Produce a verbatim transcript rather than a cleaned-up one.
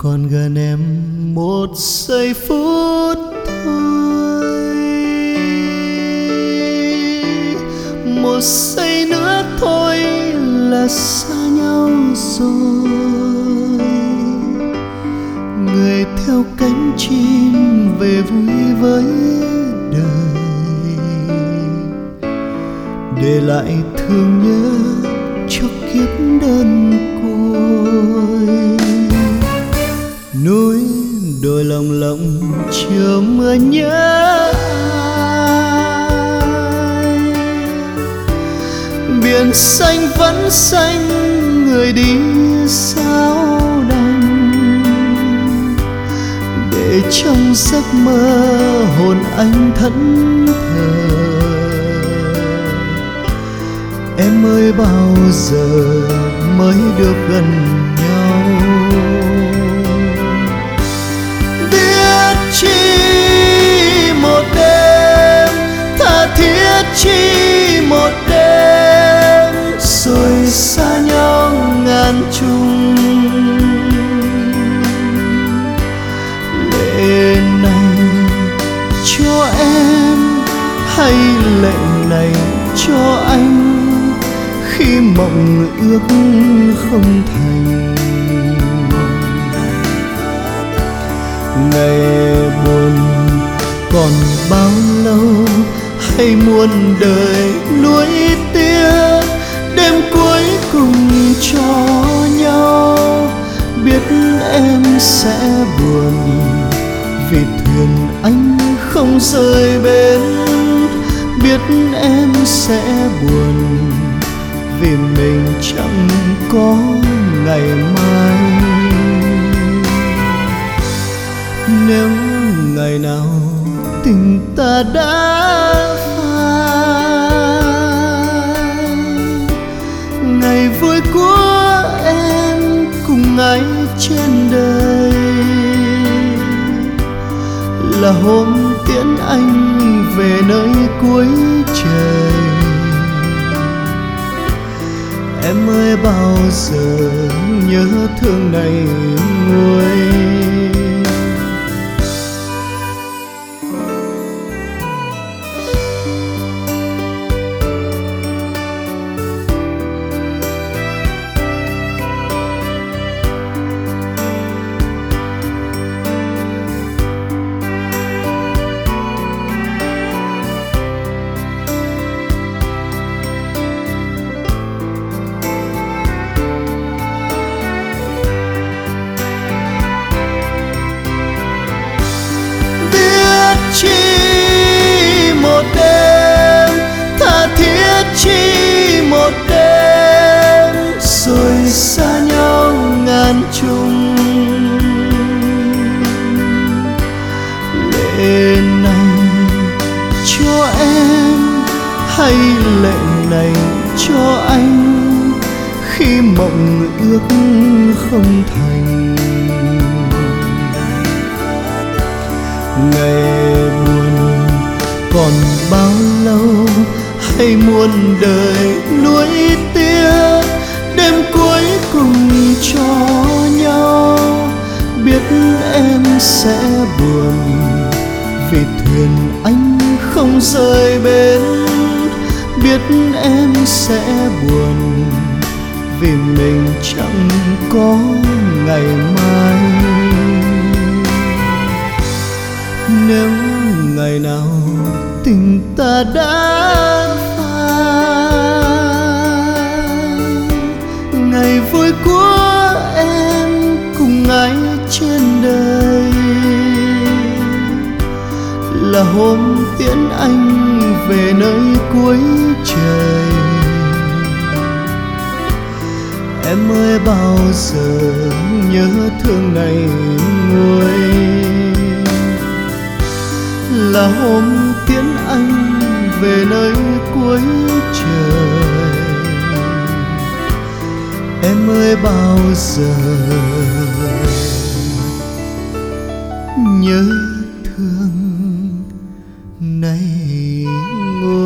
còn gần em một giây phút thôi, một giây nữa thôi là xa nhau rồi. Người theo cánh chim về vui với đời, để lại thương nhớ cho kiếp đơn côi. Núi đồi lồng lộng chiều mưa nhớ ai, biển xanh vẫn xanh người đi sao đành, để trong giấc mơ hồn anh thẫn thờ. Em ơi bao giờ mới được gần nhau, biết chi một đêm, tha thiết chi một đêm, rồi xa nhau ngàn trùng. Lệ này cho em hay lệ này cho anh, khi mộng ước không thành. Ngày buồn còn bao lâu, hay muôn đời nuối tiếc, đêm cuối cùng cho nhau. Biết em sẽ buồn vì thuyền anh không rời bến, biết em sẽ buồn vì mình chẳng có ngày mai. Nếu ngày nào tình ta đã phai, ngày vui của em cùng ai trên đời, là hôm tiễn anh về nơi cuối trời. Em ơi bao giờ nhớ thương này nguôi. Chi một đêm, tha thiết chi một đêm, rồi xa nhau ngàn trùng. Lệ này cho em hay lệ này cho anh, khi mộng ước không thành. Ngày buồn còn bao lâu, hay muôn đời nuối tiếc, đêm cuối cùng cho nhau. Biết em sẽ buồn vì thuyền anh không rời bến, biết em sẽ buồn vì mình chẳng có ngày mai. Nếu ngày nào tình ta đã phai, ngày vui của em cùng ai trên đời, là hôm tiễn anh về nơi cuối trời. Em ơi bao giờ nhớ thương này nguôi, là hôm tiễn anh về nơi cuối trời. Em ơi bao giờ nhớ thương này nguôi.